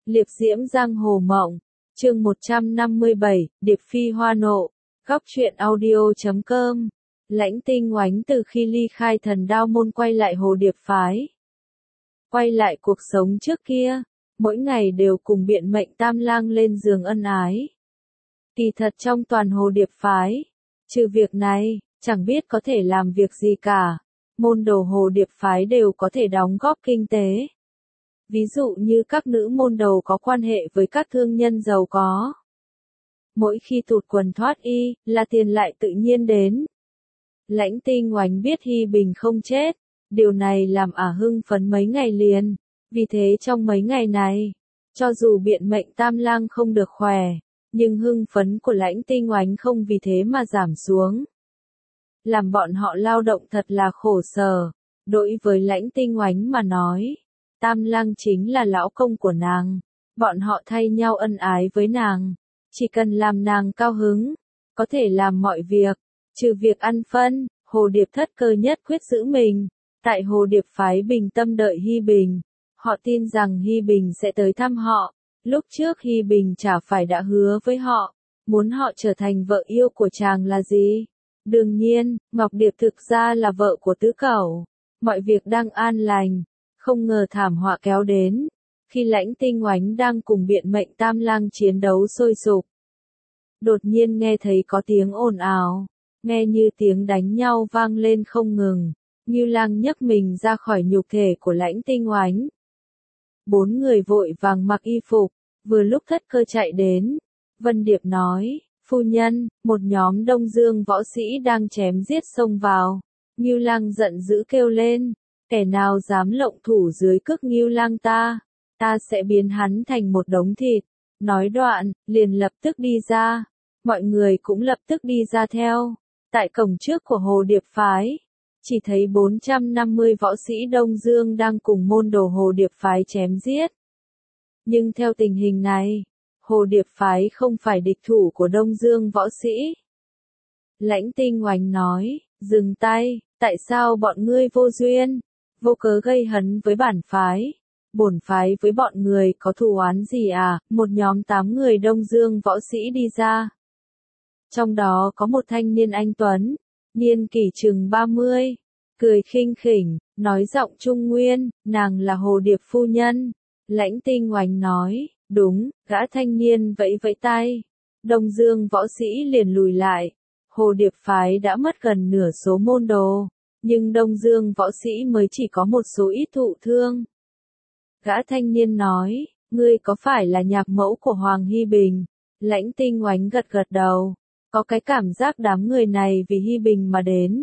Liệp diễm giang hồ mộng. Chương 157, Điệp phi hoa nộ. Góc truyện audio.com. Lãnh Tinh Oánh từ khi ly khai Thần Đao môn quay lại Hồ Điệp phái. Quay lại cuộc sống trước kia, mỗi ngày đều cùng biện mệnh Tam Lang lên giường ân ái. Kỳ thật trong toàn Hồ Điệp phái, trừ việc này, chẳng biết có thể làm việc gì cả. Môn đồ Hồ Điệp phái đều có thể đóng góp kinh tế. Ví dụ như các nữ môn đồ có quan hệ với các thương nhân giàu có. Mỗi khi tụt quần thoát y, là tiền lại tự nhiên đến. Lãnh Tinh Oánh biết Hy Bình không chết, điều này làm hưng phấn mấy ngày liền. Vì thế trong mấy ngày này, cho dù biện mệnh Tam Lang không được khỏe, nhưng hưng phấn của Lãnh Tinh Oánh không vì thế mà giảm xuống. Làm bọn họ lao động thật là khổ sở. Đối với Lãnh Tinh Oánh mà nói, Tam Lang chính là lão công của nàng. Bọn họ thay nhau ân ái với nàng. Chỉ cần làm nàng cao hứng, có thể làm mọi việc, trừ việc ăn phân. Hồ Điệp thất cơ nhất quyết giữ mình. Tại Hồ Điệp phái bình tâm đợi Hy Bình. Họ tin rằng Hy Bình sẽ tới thăm họ. Lúc trước Hy Bình chả phải đã hứa với họ, muốn họ trở thành vợ yêu của chàng là gì? Đương nhiên, Ngọc Điệp thực ra là vợ của Tứ Cẩu. Mọi việc đang an lành, không ngờ thảm họa kéo đến. Khi Lãnh Tinh Oánh đang cùng biện mệnh Tam Lang chiến đấu sôi sục, đột nhiên nghe thấy có tiếng ồn ào, nghe như tiếng đánh nhau vang lên không ngừng. Như Lang nhấc mình ra khỏi nhục thể của Lãnh Tinh Oánh. 4 người vội vàng mặc y phục, vừa lúc thất cơ chạy đến. Vân Điệp nói, phu nhân, một nhóm Đông Dương võ sĩ đang chém giết xông vào. Ngưu Lang giận dữ kêu lên, kẻ nào dám lộng thủ dưới cước Ngưu Lang ta sẽ biến hắn thành một đống thịt. Nói đoạn, liền lập tức đi ra. Mọi người cũng lập tức đi ra theo. Tại cổng trước của Hồ Điệp phái, chỉ thấy 450 võ sĩ Đông Dương đang cùng môn đồ Hồ Điệp phái chém giết. Nhưng theo tình hình này, Hồ Điệp phái không phải địch thủ của Đông Dương võ sĩ. Lãnh Tinh Oánh nói, dừng tay, tại sao bọn ngươi vô duyên, vô cớ gây hấn với bản phái? Bổn phái với bọn người có thù oán gì à? Một nhóm 8 người Đông Dương võ sĩ đi ra. Trong đó có một thanh niên anh tuấn, niên kỷ chừng 30, cười khinh khỉnh, nói giọng Trung Nguyên, nàng là Hồ Điệp phu nhân. Lãnh Tinh Oánh nói, đúng. Gã thanh niên vẫy vẫy tay. Đông Dương võ sĩ liền lùi lại. Hồ Điệp phái đã mất gần nửa số môn đồ, nhưng Đông Dương võ sĩ mới chỉ có một số ít thụ thương. Gã thanh niên nói, ngươi có phải là nhạc mẫu của Hoàng Hy Bình? Lãnh Tinh Oánh gật gật đầu, có cái cảm giác đám người này vì Hy Bình mà đến.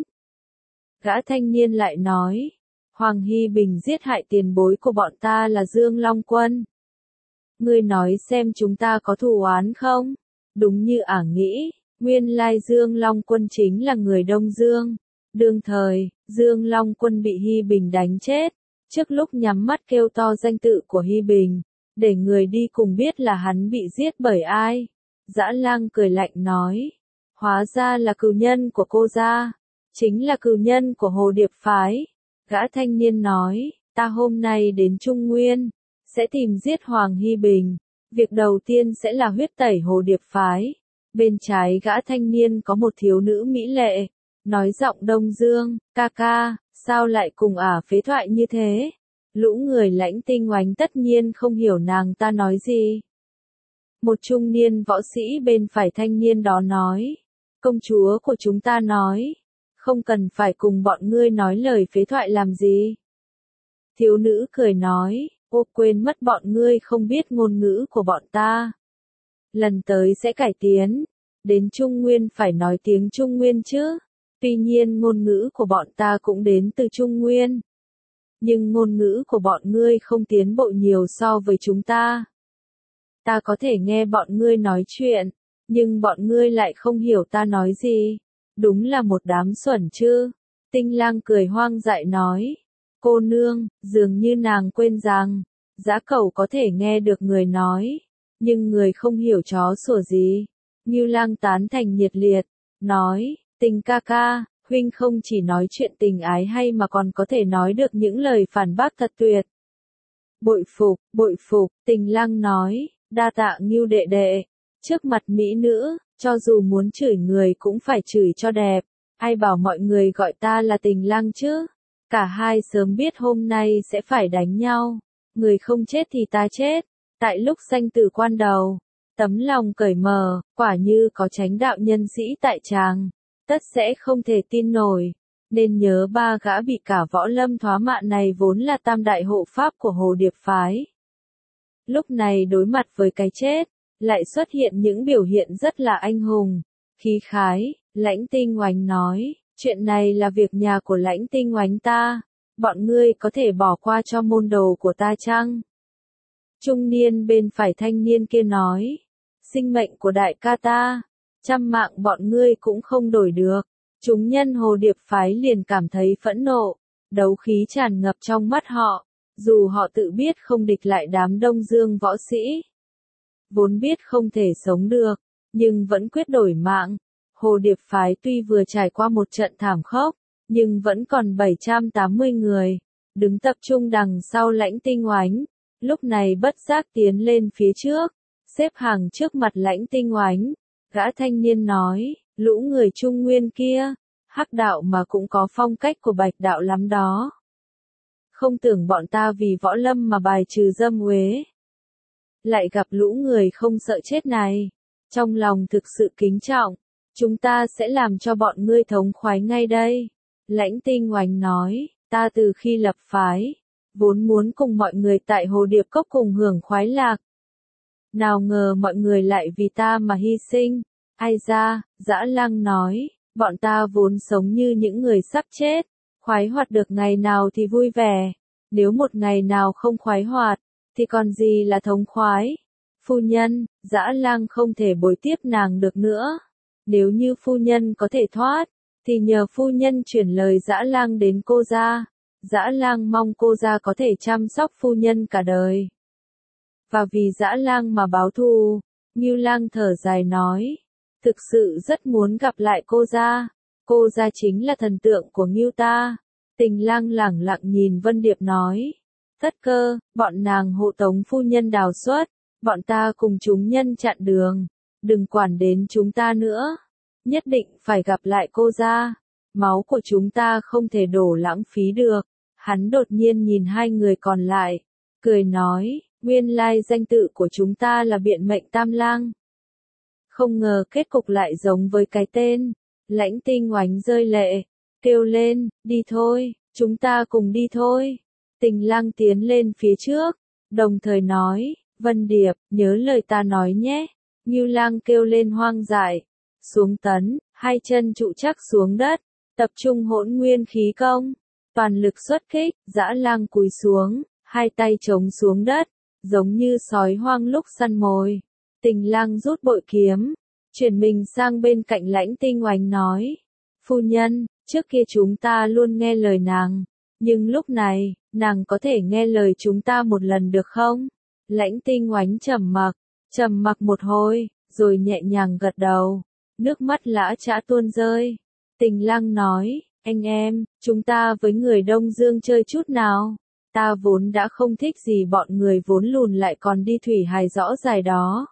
Gã thanh niên lại nói, Hoàng Hy Bình giết hại tiền bối của bọn ta là Dương Long Quân. Ngươi nói xem chúng ta có thù oán không? Đúng như nghĩ, nguyên lai Dương Long Quân chính là người Đông Dương. Đương thời, Dương Long Quân bị Hy Bình đánh chết. Trước lúc nhắm mắt kêu to danh tự của Hy Bình, để người đi cùng biết là hắn bị giết bởi ai. Dã Lang cười lạnh nói, hóa ra là cừu nhân của cô gia, chính là cừu nhân của Hồ Điệp phái. Gã thanh niên nói, ta hôm nay đến Trung Nguyên, sẽ tìm giết Hoàng Hy Bình. Việc đầu tiên sẽ là huyết tẩy Hồ Điệp phái. Bên trái gã thanh niên có một thiếu nữ mỹ lệ, nói giọng Đông Dương, ca ca, sao lại cùng phế thoại như thế? Lũ người Lãnh Tinh Oánh tất nhiên không hiểu nàng ta nói gì. Một trung niên võ sĩ bên phải thanh niên đó nói, công chúa của chúng ta nói, không cần phải cùng bọn ngươi nói lời phế thoại làm gì. Thiếu nữ cười nói, ô quên mất bọn ngươi không biết ngôn ngữ của bọn ta. Lần tới sẽ cải tiến, đến Trung Nguyên phải nói tiếng Trung Nguyên chứ. Tuy nhiên ngôn ngữ của bọn ta cũng đến từ Trung Nguyên. Nhưng ngôn ngữ của bọn ngươi không tiến bộ nhiều so với chúng ta. Ta có thể nghe bọn ngươi nói chuyện, nhưng bọn ngươi lại không hiểu ta nói gì. Đúng là một đám xuẩn chứ. Tinh Lang cười hoang dại nói. Cô nương, dường như nàng quên rằng, Dã Cẩu có thể nghe được người nói, nhưng người không hiểu chó sủa gì. Ngưu Lang tán thành nhiệt liệt, nói, Tình ca ca, huynh không chỉ nói chuyện tình ái hay mà còn có thể nói được những lời phản bác thật tuyệt. Bội phục, Tình Lăng nói, đa tạ Ngưu đệ đệ. Trước mặt mỹ nữ, cho dù muốn chửi người cũng phải chửi cho đẹp. Ai bảo mọi người gọi ta là Tình Lăng chứ? Cả hai sớm biết hôm nay sẽ phải đánh nhau. Người không chết thì ta chết. Tại lúc sanh tử quan đầu, tấm lòng cởi mở, quả như có chánh đạo nhân sĩ tại tràng. Tất sẽ không thể tin nổi. Nên nhớ ba gã bị cả võ lâm thoá mạ này vốn là tam đại hộ pháp của Hồ Điệp phái. Lúc này đối mặt với cái chết, lại xuất hiện những biểu hiện rất là anh hùng, khí khái. Lãnh Tinh Oánh nói, chuyện này là việc nhà của Lãnh Tinh Oánh ta, bọn ngươi có thể bỏ qua cho môn đồ của ta chăng? Trung niên bên phải thanh niên kia nói, sinh mệnh của đại ca ta, trăm mạng bọn ngươi cũng không đổi được. Chúng nhân Hồ Điệp phái liền cảm thấy phẫn nộ, đấu khí tràn ngập trong mắt họ, dù họ tự biết không địch lại đám Đông Dương võ sĩ. Vốn biết không thể sống được, nhưng vẫn quyết đổi mạng. Hồ Điệp phái tuy vừa trải qua một trận thảm khốc, nhưng vẫn còn 780 người, đứng tập trung đằng sau Lãnh Tinh Oánh. Lúc này bất giác tiến lên phía trước, xếp hàng trước mặt Lãnh Tinh Oánh. Gã thanh niên nói, lũ người Trung Nguyên kia, hắc đạo mà cũng có phong cách của bạch đạo lắm đó. Không tưởng bọn ta vì võ lâm mà bài trừ dâm uế. Lại gặp lũ người không sợ chết này. Trong lòng thực sự kính trọng, chúng ta sẽ làm cho bọn ngươi thống khoái ngay đây. Lãnh Tinh Oánh nói, ta từ khi lập phái, vốn muốn cùng mọi người tại Hồ Điệp Cốc cùng hưởng khoái lạc. Nào ngờ mọi người lại vì ta mà hy sinh. Ai ra, Dã Lăng nói, bọn ta vốn sống như những người sắp chết, khoái hoạt được ngày nào thì vui vẻ, nếu một ngày nào không khoái hoạt, thì còn gì là thống khoái. Phu nhân, Dã Lang không thể bồi tiếp nàng được nữa. Nếu như phu nhân có thể thoát, thì nhờ phu nhân chuyển lời Dã Lang đến cô gia. Dã Lang mong cô gia có thể chăm sóc phu nhân cả đời. Và vì Dã Lang mà báo thù, Ngưu Lang thở dài nói, thực sự rất muốn gặp lại cô gia. Cô gia chính là thần tượng của Ngưu ta. Tình Lang lẳng lặng nhìn Vân Điệp nói, Thất Cơ, bọn nàng hộ tống phu nhân đào xuất, bọn ta cùng chúng nhân chặn đường, đừng quản đến chúng ta nữa, nhất định phải gặp lại cô gia. Máu của chúng ta không thể đổ lãng phí được. Hắn đột nhiên nhìn hai người còn lại, cười nói, nguyên lai danh tự của chúng ta là Biện Mệnh Tam Lang. Không ngờ kết cục lại giống với cái tên. Lãnh Tinh Oánh rơi lệ, kêu lên, đi thôi, chúng ta cùng đi thôi. Tình Lang tiến lên phía trước, đồng thời nói, Vân Điệp, nhớ lời ta nói nhé. Ngưu Lang kêu lên hoang dại, xuống tấn, hai chân trụ chắc xuống đất, tập trung hỗn nguyên khí công, toàn lực xuất kích. Dã Lang cúi xuống, hai tay chống xuống đất, giống như sói hoang lúc săn mồi. Tình Lang rút bội kiếm, chuyển mình sang bên cạnh Lãnh Tinh Oánh nói, phu nhân, trước kia chúng ta luôn nghe lời nàng, nhưng lúc này, nàng có thể nghe lời chúng ta một lần được không? Lãnh Tinh Oánh trầm mặc một hồi, rồi nhẹ nhàng gật đầu, nước mắt lã chã tuôn rơi. Tình Lang nói, anh em, chúng ta với người Đông Dương chơi chút nào. Ta vốn đã không thích gì bọn người vốn lùn lại còn đi thủy hài rõ dài đó.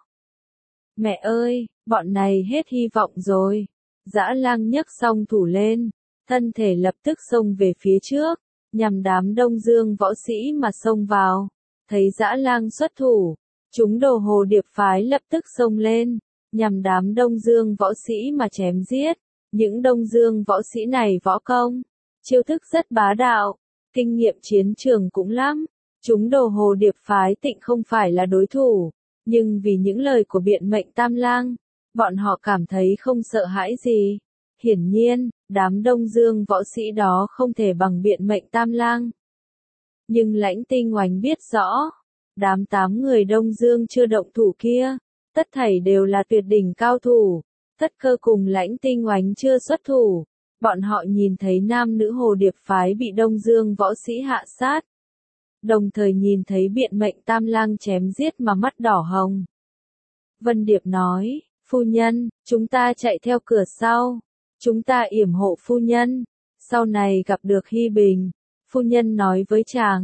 Mẹ ơi, bọn này hết hy vọng rồi. Dã Lang nhấc song thủ lên, thân thể lập tức xông về phía trước, nhằm đám Đông Dương võ sĩ mà xông vào. Thấy Dã Lang xuất thủ, chúng đồ Hồ Điệp phái lập tức xông lên, nhằm đám Đông Dương võ sĩ mà chém giết. Những Đông Dương võ sĩ này võ công, chiêu thức rất bá đạo, kinh nghiệm chiến trường cũng lắm. Chúng đồ Hồ Điệp phái Tịnh không phải là đối thủ, nhưng vì những lời của Biện Mệnh Tam Lang, bọn họ cảm thấy không sợ hãi gì. Hiển nhiên, đám Đông Dương võ sĩ đó không thể bằng Biện Mệnh Tam Lang. Nhưng Lãnh Tinh Oánh biết rõ, đám 8 người Đông Dương chưa động thủ kia, tất thảy đều là tuyệt đỉnh cao thủ. Thất Cơ cùng Lãnh Tinh Oánh chưa xuất thủ, bọn họ nhìn thấy nam nữ Hồ Điệp phái bị Đông Dương võ sĩ hạ sát, đồng thời nhìn thấy Biện Mệnh Tam Lang chém giết mà mắt đỏ hồng. Vân Điệp nói, phu nhân, chúng ta chạy theo cửa sau, chúng ta yểm hộ phu nhân, sau này gặp được Hy Bình, phu nhân nói với chàng,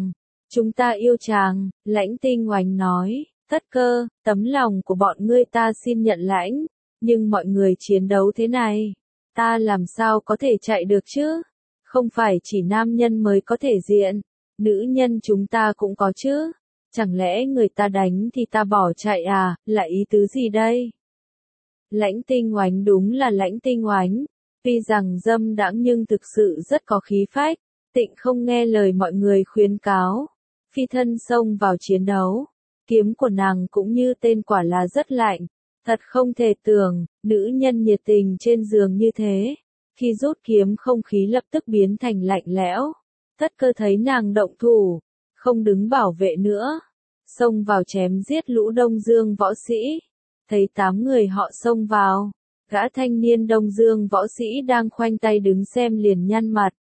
Chúng ta yêu chàng, Lãnh Tinh Oánh nói, Tất Cơ, tấm lòng của bọn ngươi ta xin nhận lãnh, nhưng mọi người chiến đấu thế này, ta làm sao có thể chạy được chứ? Không phải chỉ nam nhân mới có thể diện, nữ nhân chúng ta cũng có chứ. Chẳng lẽ người ta đánh thì ta bỏ chạy à, là ý tứ gì đây? Lãnh Tinh Oánh đúng là Lãnh Tinh Oánh, tuy rằng dâm đãng nhưng thực sự rất có khí phách, tịnh không nghe lời mọi người khuyến cáo, phi thân xông vào chiến đấu. Kiếm của nàng cũng như tên quả là rất lạnh, thật không thể tưởng, nữ nhân nhiệt tình trên giường như thế, khi rút kiếm không khí lập tức biến thành lạnh lẽo. Tất Cơ thấy nàng động thủ, không đứng bảo vệ nữa, xông vào chém giết lũ Đông Dương võ sĩ. Thấy 8 người họ xông vào, gã thanh niên Đông Dương võ sĩ đang khoanh tay đứng xem liền nhăn mặt.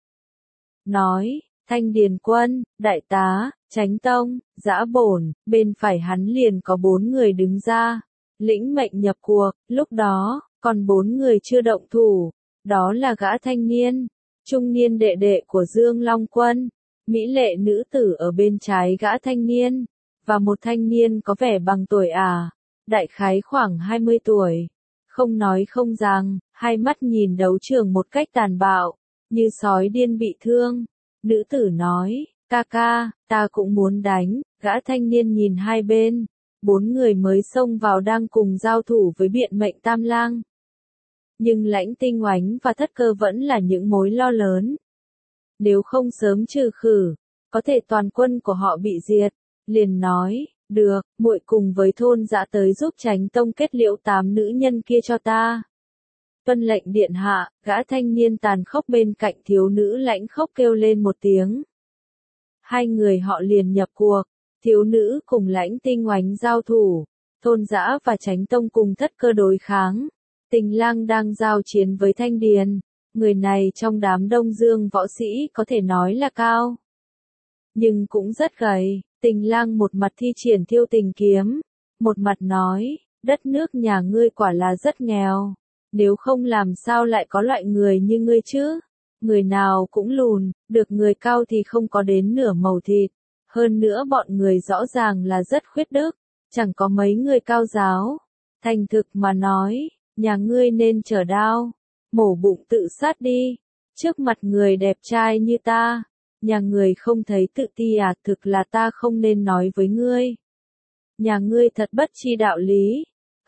Nói, Thanh Điền Quân, Đại tá, Chánh Tông, Dã Bổn, bên phải hắn liền có 4 người đứng ra, lĩnh mệnh nhập cuộc, lúc đó, còn 4 người chưa động thủ, đó là gã thanh niên, trung niên đệ đệ của Dương Long Quân, mỹ lệ nữ tử ở bên trái gã thanh niên, và một thanh niên có vẻ bằng tuổi đại khái khoảng 20 tuổi. Không nói không rằng, hai mắt nhìn đấu trường một cách tàn bạo, như sói điên bị thương. Nữ tử nói, ca ca, ta cũng muốn đánh, gã thanh niên nhìn hai bên, 4 người mới xông vào đang cùng giao thủ với biện mệnh Tam Lang. Nhưng Lãnh Tinh Oánh và Thất Cơ vẫn là những mối lo lớn. Nếu không sớm trừ khử, có thể toàn quân của họ bị diệt, liền nói, được, muội cùng với Thôn Dã tới giúp Chánh Tông kết liễu 8 nữ nhân kia cho ta. Tuân lệnh điện hạ, gã thanh niên tàn khốc bên cạnh thiếu nữ lãnh khốc kêu lên một tiếng. Hai người họ liền nhập cuộc, thiếu nữ cùng Lãnh Tinh Oánh giao thủ, Thôn Dã và Chánh Tông cùng Thất Cơ đối kháng. Tình Lang đang giao chiến với Thanh Điền, người này trong đám Đông Dương võ sĩ có thể nói là cao, nhưng cũng rất gầy. Tình Lang một mặt thi triển Thiêu Tình kiếm, một mặt nói, đất nước nhà ngươi quả là rất nghèo, nếu không làm sao lại có loại người như ngươi chứ, người nào cũng lùn, được người cao thì không có đến nửa màu thịt, hơn nữa bọn người rõ ràng là rất khuyết đức, chẳng có mấy người cao giáo, thành thực mà nói, nhà ngươi nên chở đao, mổ bụng tự sát đi, trước mặt người đẹp trai như ta. Nhà người không thấy tự ti à, thực là ta không nên nói với ngươi. Nhà ngươi thật bất chi đạo lý.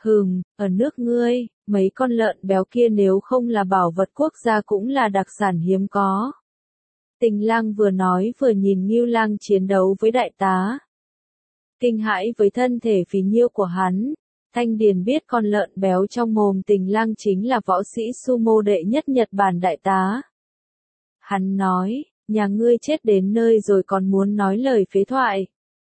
Ở nước ngươi, mấy con lợn béo kia nếu không là bảo vật quốc gia cũng là đặc sản hiếm có. Tình Lang vừa nói vừa nhìn Ngưu Lang chiến đấu với đại tá. Kinh hãi với thân thể phì nhiêu của hắn, Thanh Điền biết con lợn béo trong mồm Tình Lang chính là võ sĩ sumo đệ nhất Nhật Bản đại tá. Hắn nói, nhà ngươi chết đến nơi rồi còn muốn nói lời phế thoại.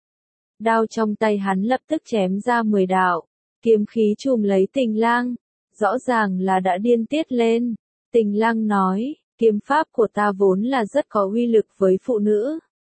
Đao trong tay hắn lập tức chém ra 10 đạo, kiếm khí trùm lấy Tình Lang, rõ ràng là đã điên tiết lên. Tình Lang nói, kiếm pháp của ta vốn là rất có uy lực với phụ nữ.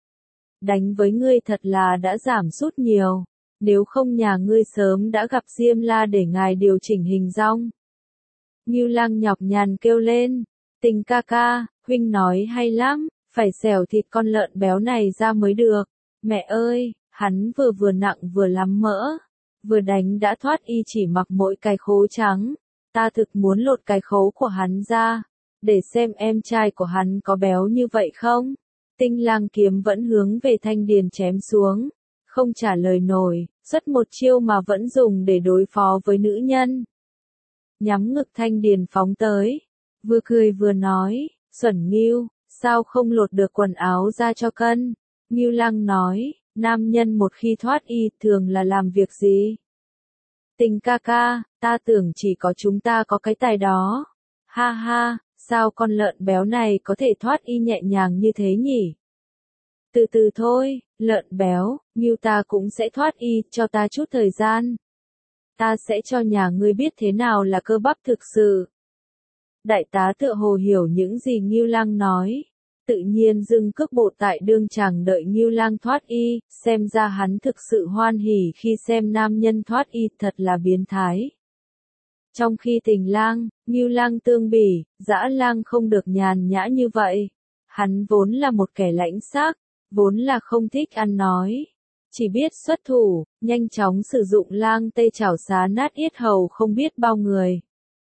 Đánh với ngươi thật là đã giảm sút nhiều, nếu không nhà ngươi sớm đã gặp Diêm La để ngài điều chỉnh hình dong. Ngưu Lang nhọc nhằn kêu lên, Tình ca ca, huynh nói hay lắm. Phải xẻo thịt con lợn béo này ra mới được. Mẹ ơi, hắn vừa nặng vừa lắm mỡ. Vừa đánh đã thoát y chỉ mặc mỗi cái khố trắng. Ta thực muốn lột cái khố của hắn ra. Để xem em trai của hắn có béo như vậy không. Tinh Lang kiếm vẫn hướng về Thanh Điền chém xuống. Không trả lời nổi, xuất một chiêu mà vẫn dùng để đối phó với nữ nhân. Nhắm ngực Thanh Điền phóng tới. Vừa cười vừa nói, xuẩn Ngưu. Sao không lột được quần áo ra cho cân? Ngưu Lang nói, nam nhân một khi thoát y thường là làm việc gì? Tình ca ca, ta tưởng chỉ có chúng ta có cái tài đó. Ha ha, sao con lợn béo này có thể thoát y nhẹ nhàng như thế nhỉ? Từ từ thôi, lợn béo, Ngưu ta cũng sẽ thoát y, cho ta chút thời gian. Ta sẽ cho nhà ngươi biết thế nào là cơ bắp thực sự. Đại tá tựa hồ hiểu những gì Ngưu Lang nói, tự nhiên dừng cước bộ tại đương chàng đợi Ngưu Lang thoát y, xem ra hắn thực sự hoan hỉ khi xem nam nhân thoát y, thật là biến thái. Trong khi Tình Lang, Ngưu Lang tương bỉ, Dã Lang không được nhàn nhã như vậy. Hắn vốn là một kẻ lãnh xác, vốn là không thích ăn nói. Chỉ biết xuất thủ, nhanh chóng sử dụng lang tê chảo xá nát yết hầu không biết bao người.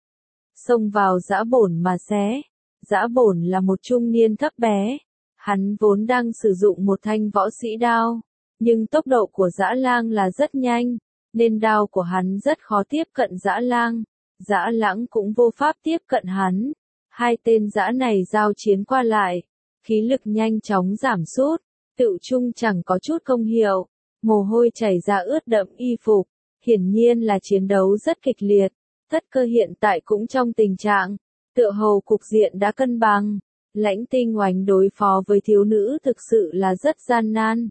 Xông vào Dã Bổn mà xé. Dã Bổn là một trung niên thấp bé. Hắn vốn đang sử dụng một thanh võ sĩ đao. Nhưng tốc độ của Dã Lang là rất nhanh, nên đao của hắn rất khó tiếp cận Dã Lang. Dã Lãng cũng vô pháp tiếp cận hắn. Hai tên dã này giao chiến qua lại. Khí lực nhanh chóng giảm sút. Tựu chung chẳng có chút công hiệu. Mồ hôi chảy ra ướt đẫm y phục. Hiển nhiên là chiến đấu rất kịch liệt. Thất Cơ hiện tại cũng trong tình trạng, tựa hồ cục diện đã cân bằng. Lãnh Tinh Oánh đối phó với thiếu nữ thực sự là rất gian nan.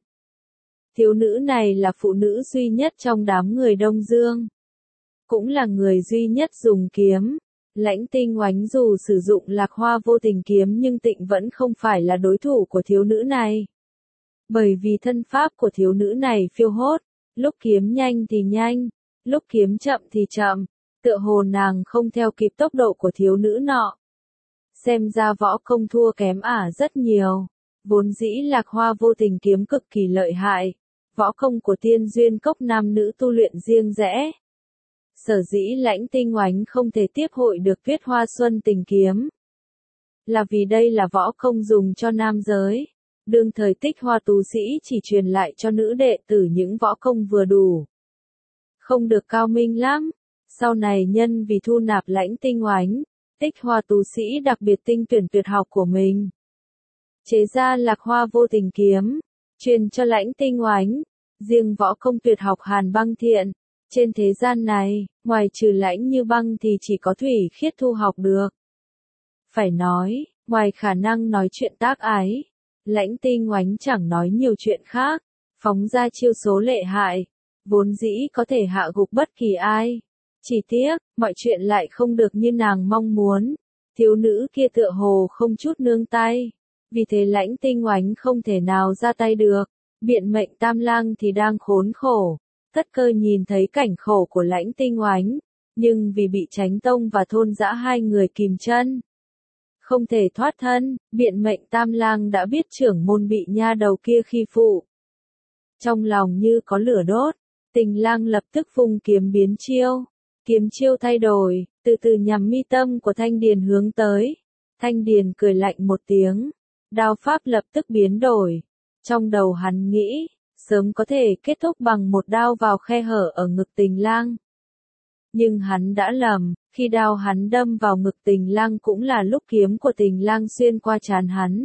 Thiếu nữ này là phụ nữ duy nhất trong đám người Đông Dương. Cũng là người duy nhất dùng kiếm. Lãnh Tinh Oánh dù sử dụng Lạc Hoa vô tình kiếm nhưng Tịnh vẫn không phải là đối thủ của thiếu nữ này. Bởi vì thân pháp của thiếu nữ này phiêu hốt, lúc kiếm nhanh thì nhanh, lúc kiếm chậm thì chậm. Tựa hồ nàng không theo kịp tốc độ của thiếu nữ nọ. Xem ra võ công thua kém ả rất nhiều. Vốn dĩ Lạc Hoa vô tình kiếm cực kỳ lợi hại. Võ công của Tiên Duyên Cốc nam nữ tu luyện riêng rẽ. Sở dĩ Lãnh Tinh Oánh không thể tiếp hội được Tuyết Hoa Xuân tình kiếm. Là vì đây là võ công dùng cho nam giới. Đương thời Tích Hoa tú sĩ chỉ truyền lại cho nữ đệ tử những võ công vừa đủ. Không được cao minh lắm. Sau này nhân vì thu nạp Lãnh Tinh Oánh, Tích Hoa tú sĩ đặc biệt tinh tuyển tuyệt học của mình. Chế ra Lạc Hoa vô tình kiếm, truyền cho Lãnh Tinh Oánh, riêng võ công tuyệt học Hàn Băng Thiện. Trên thế gian này, ngoài trừ Lãnh Như Băng thì chỉ có Thủy Khiết thu học được. Phải nói, ngoài khả năng nói chuyện tác ái, Lãnh Tinh Oánh chẳng nói nhiều chuyện khác, phóng ra chiêu số lệ hại, vốn dĩ có thể hạ gục bất kỳ ai. Chỉ tiếc, mọi chuyện lại không được như nàng mong muốn. Thiếu nữ kia tựa hồ không chút nương tay. Vì thế Lãnh Tinh Oánh không thể nào ra tay được. Biện Mệnh Tam Lang thì đang khốn khổ. Thất Cơ nhìn thấy cảnh khổ của Lãnh Tinh Oánh. Nhưng vì bị Chánh Tông và Thôn Dã hai người kìm chân. Không thể thoát thân, Biện Mệnh Tam Lang đã biết trưởng môn bị nha đầu kia khi phụ. Trong lòng như có lửa đốt, Tình Lang lập tức vung kiếm biến chiêu. Kiếm chiêu thay đổi, từ từ nhằm mi tâm của Thanh Điền hướng tới. Thanh Điền cười lạnh một tiếng. Đao pháp lập tức biến đổi. Trong đầu hắn nghĩ, sớm có thể kết thúc bằng một đao vào khe hở ở ngực Tình Lang. Nhưng hắn đã lầm, khi đao hắn đâm vào ngực Tình Lang cũng là lúc kiếm của Tình Lang xuyên qua trán hắn.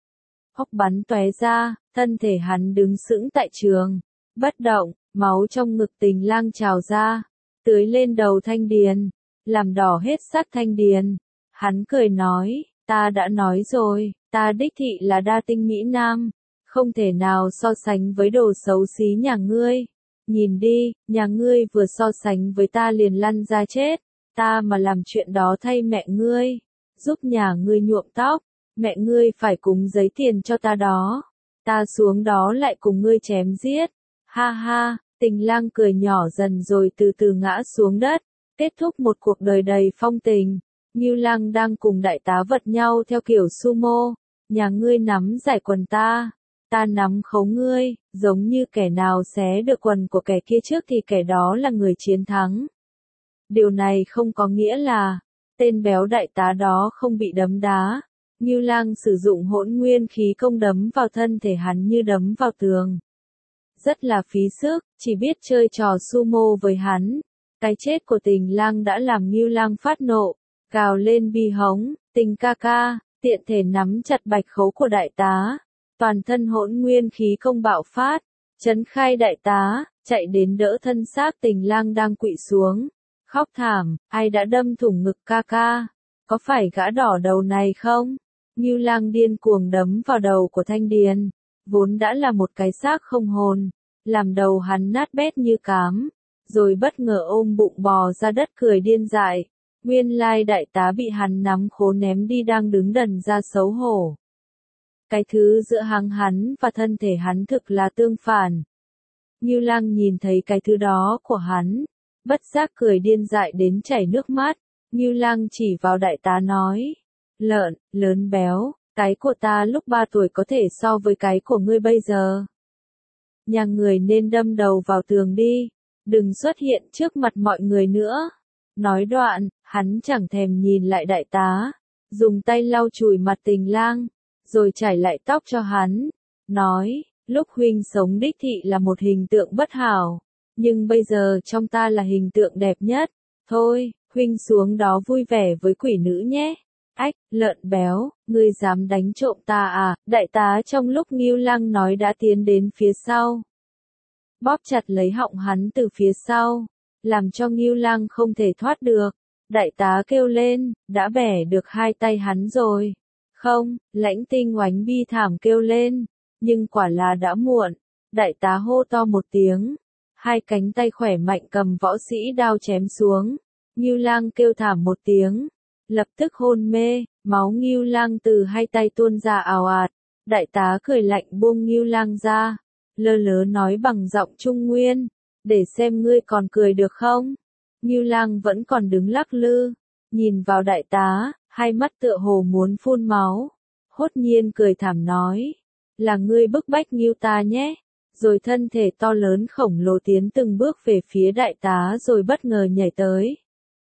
Hốc bắn tóe ra, thân thể hắn đứng sững tại trường, bất động, máu trong ngực Tình Lang trào ra. Tưới lên đầu Thanh Điền, làm đỏ hết sắc Thanh Điền. Hắn cười nói, ta đã nói rồi, ta đích thị là đa tinh mỹ nam, không thể nào so sánh với đồ xấu xí nhà ngươi. Nhìn đi, nhà ngươi vừa so sánh với ta liền lăn ra chết, ta mà làm chuyện đó thay mẹ ngươi, giúp nhà ngươi nhuộm tóc, mẹ ngươi phải cúng giấy tiền cho ta đó, ta xuống đó lại cùng ngươi chém giết, ha ha. Tình Lang cười nhỏ dần rồi từ từ ngã xuống đất, kết thúc một cuộc đời đầy phong tình. Ngưu Lang đang cùng đại tá vật nhau theo kiểu sumo, nhà ngươi nắm giải quần ta nắm khấu ngươi, giống như kẻ nào xé được quần của kẻ kia trước thì kẻ đó là người chiến thắng. Điều này không có nghĩa là, tên béo đại tá đó không bị đấm đá. Ngưu Lang sử dụng hỗn nguyên khí công đấm vào thân thể hắn như đấm vào tường. Rất là phí sức, chỉ biết chơi trò sumo với hắn. Cái chết của Tình Lang đã làm Ngưu Lang phát nộ, gào lên bi hống, Tình ca ca, tiện thể nắm chặt bạch khấu của đại tá. Toàn thân hỗn nguyên khí công bạo phát, chấn khai đại tá, chạy đến đỡ thân xác Tình Lang đang quỵ xuống. Khóc thảm, ai đã đâm thủng ngực ca ca? Có phải gã đỏ đầu này không? Ngưu Lang điên cuồng đấm vào đầu của Thanh Điền. Vốn đã là một cái xác không hồn, làm đầu hắn nát bét như cám, rồi bất ngờ ôm bụng bò ra đất cười điên dại. Nguyên lai đại tá bị hắn nắm khố ném đi đang đứng đần ra xấu hổ. Cái thứ giữa hắn và thân thể hắn thực là tương phản. Ngưu Lang nhìn thấy cái thứ đó của hắn, bất giác cười điên dại đến chảy nước mắt. Ngưu Lang chỉ vào đại tá nói, lợn, lớn béo, Cái của ta lúc 3 tuổi có thể so với cái của ngươi bây giờ. Nhà người nên đâm đầu vào tường đi, đừng xuất hiện trước mặt mọi người nữa. Nói đoạn, hắn chẳng thèm nhìn lại đại tá, dùng tay lau chùi mặt Tình Lang, rồi chải lại tóc cho hắn, nói, lúc huynh sống đích thị là một hình tượng bất hảo, nhưng bây giờ trong ta là hình tượng đẹp nhất. Thôi, huynh xuống đó vui vẻ với quỷ nữ nhé. Ách, lợn béo, ngươi dám đánh trộm ta à? Đại tá trong lúc Ngưu Lăng nói đã tiến đến phía sau, bóp chặt lấy họng hắn từ phía sau, làm cho Ngưu Lăng không thể thoát được. Đại tá kêu lên, đã bẻ được 2 tay hắn rồi. Không, Lãnh Tinh Oánh bi thảm kêu lên, nhưng quả là đã muộn. Đại tá hô to một tiếng, 2 cánh tay khỏe mạnh cầm võ sĩ đao chém xuống. Ngưu Lăng kêu thảm một tiếng, lập tức hôn mê, máu Ngưu Lăng từ 2 tay tuôn ra ào ạt. Đại tá cười lạnh buông Ngưu Lăng ra, lơ lớ nói bằng giọng Trung Nguyên, để xem ngươi còn cười được không. Ngưu Lăng vẫn còn đứng lắc lư, nhìn vào đại tá, 2 mắt tựa hồ muốn phun máu. Hốt nhiên cười thảm nói, là ngươi bức bách Ngưu ta nhé. Rồi thân thể to lớn khổng lồ tiến từng bước về phía đại tá rồi bất ngờ nhảy tới.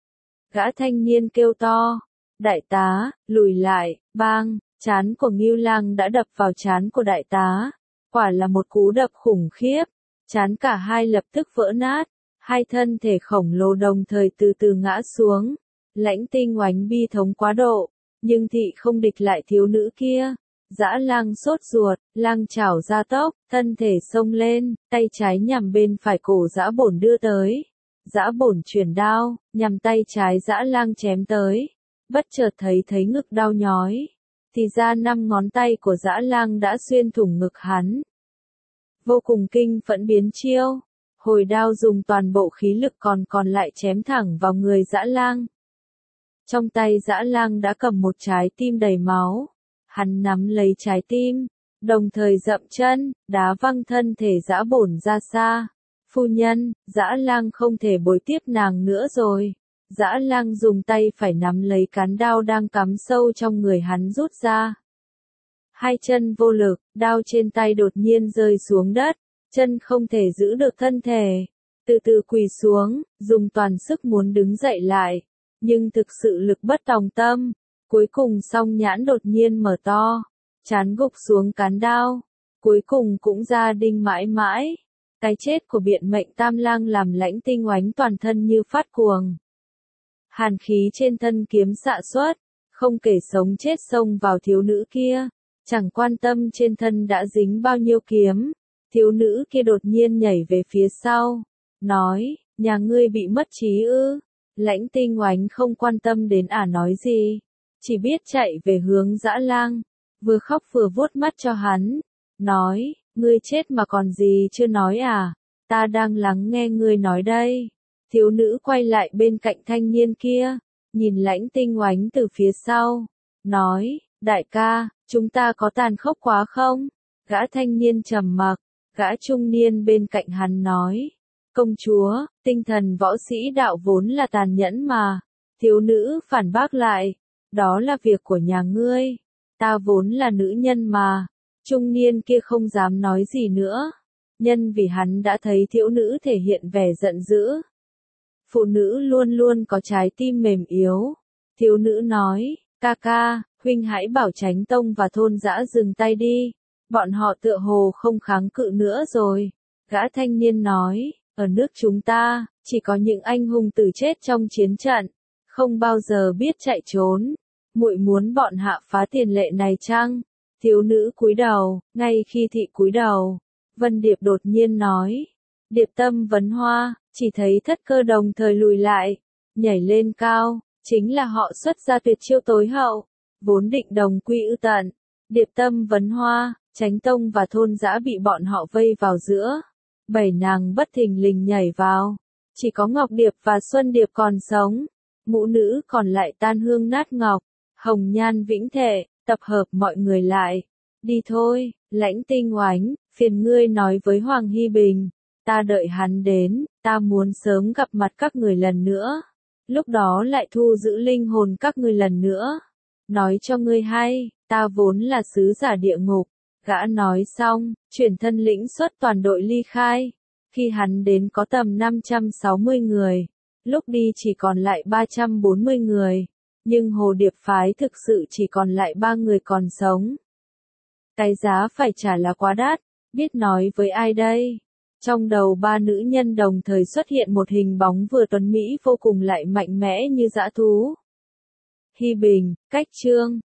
Gã thanh niên kêu to, đại tá, lùi lại, bang, trán của Ngưu Lăng đã đập vào trán của đại tá. Quả là một cú đập khủng khiếp, trán cả hai lập tức vỡ nát, 2 thân thể khổng lồ đồng thời từ từ ngã xuống. Lãnh Tinh Oánh bi thống quá độ, nhưng thị không địch lại thiếu nữ kia. Dã Lang sốt ruột, lang chảo ra tốc, thân thể xông lên, tay trái nhằm bên phải cổ Dã Bổn đưa tới. Dã Bổn chuyển đao, nhằm tay trái Dã Lang chém tới. Bất chợt thấy ngực đau nhói, thì ra 5 ngón tay của Dã Lang đã xuyên thủng ngực hắn. Vô cùng kinh phẫn biến chiêu, hồi đao dùng toàn bộ khí lực còn lại chém thẳng vào người Dã Lang. Trong tay Dã Lang đã cầm một trái tim đầy máu, hắn nắm lấy trái tim, đồng thời dậm chân, đá văng thân thể Dã Bổn ra xa. Phu nhân, Dã Lang không thể bối tiếp nàng nữa rồi. Dã Lang dùng tay phải nắm lấy cán đao đang cắm sâu trong người hắn rút ra. 2 chân vô lực, đao trên tay đột nhiên rơi xuống đất, chân không thể giữ được thân thể, từ từ quỳ xuống, dùng toàn sức muốn đứng dậy lại, nhưng thực sự lực bất tòng tâm. Cuối cùng song nhãn đột nhiên mở to, trán gục xuống cán đao, cuối cùng cũng ra đinh mãi mãi. Cái chết của biện mệnh Tam Lang làm Lãnh Tinh Oánh toàn thân như phát cuồng. Hàn khí trên thân kiếm xạ xuất, không kể sống chết xông vào thiếu nữ kia, chẳng quan tâm trên thân đã dính bao nhiêu kiếm. Thiếu nữ kia đột nhiên nhảy về phía sau, nói, nhà ngươi bị mất trí ư? Lãnh Tinh Oánh không quan tâm đến nói gì, chỉ biết chạy về hướng Dã Lang, vừa khóc vừa vuốt mắt cho hắn, nói, ngươi chết mà còn gì chưa nói à? Ta đang lắng nghe ngươi nói đây. Thiếu nữ quay lại bên cạnh thanh niên kia, nhìn Lãnh Tinh Oánh từ phía sau, nói, đại ca, chúng ta có tàn khốc quá không? Gã thanh niên trầm mặc, gã trung niên bên cạnh hắn nói, công chúa, tinh thần võ sĩ đạo vốn là tàn nhẫn mà. Thiếu nữ phản bác lại, đó là việc của nhà ngươi, ta vốn là nữ nhân mà. Trung niên kia không dám nói gì nữa, nhân vì hắn đã thấy thiếu nữ thể hiện vẻ giận dữ. Phụ nữ luôn luôn có trái tim mềm yếu. Thiếu nữ nói, ca ca, huynh hãy bảo Chánh Tông và thôn Dã dừng tay đi, bọn họ tựa hồ không kháng cự nữa rồi. Gã thanh niên nói, ở nước chúng ta, chỉ có những anh hùng tử chết trong chiến trận, không bao giờ biết chạy trốn. Muội muốn bọn hạ phá tiền lệ này chăng? Thiếu nữ cúi đầu, ngay khi thị cúi đầu, Vân Điệp đột nhiên nói, Điệp Tâm vấn hoa, chỉ thấy Thất Cơ đồng thời lùi lại, nhảy lên cao, chính là họ xuất ra tuyệt chiêu tối hậu, vốn định đồng quy ư tận. Điệp Tâm vấn hoa, Chánh Tông và thôn Dã bị bọn họ vây vào giữa, 7 nàng bất thình lình nhảy vào, chỉ có Ngọc Điệp và Xuân Điệp còn sống, ngũ nữ còn lại tan hương nát ngọc. Hồng nhan vĩnh thệ, tập hợp mọi người lại. Đi thôi, Lãnh Tinh Oánh, phiền ngươi nói với Hoàng Hy Bình, ta đợi hắn đến, ta muốn sớm gặp mặt các người lần nữa. Lúc đó lại thu giữ linh hồn các người lần nữa. Nói cho ngươi hay, ta vốn là sứ giả địa ngục. Gã nói xong, chuyển thân lĩnh xuất toàn đội ly khai. Khi hắn đến có tầm 560 người, lúc đi chỉ còn lại 340 người, nhưng Hồ Điệp phái thực sự chỉ còn lại 3 người còn sống. Cái giá phải trả là quá đắt, biết nói với ai đây? Trong đầu ba nữ nhân đồng thời xuất hiện một hình bóng vừa tuấn mỹ vô cùng lại mạnh mẽ như dã thú. Hi Bình, Cách Trương,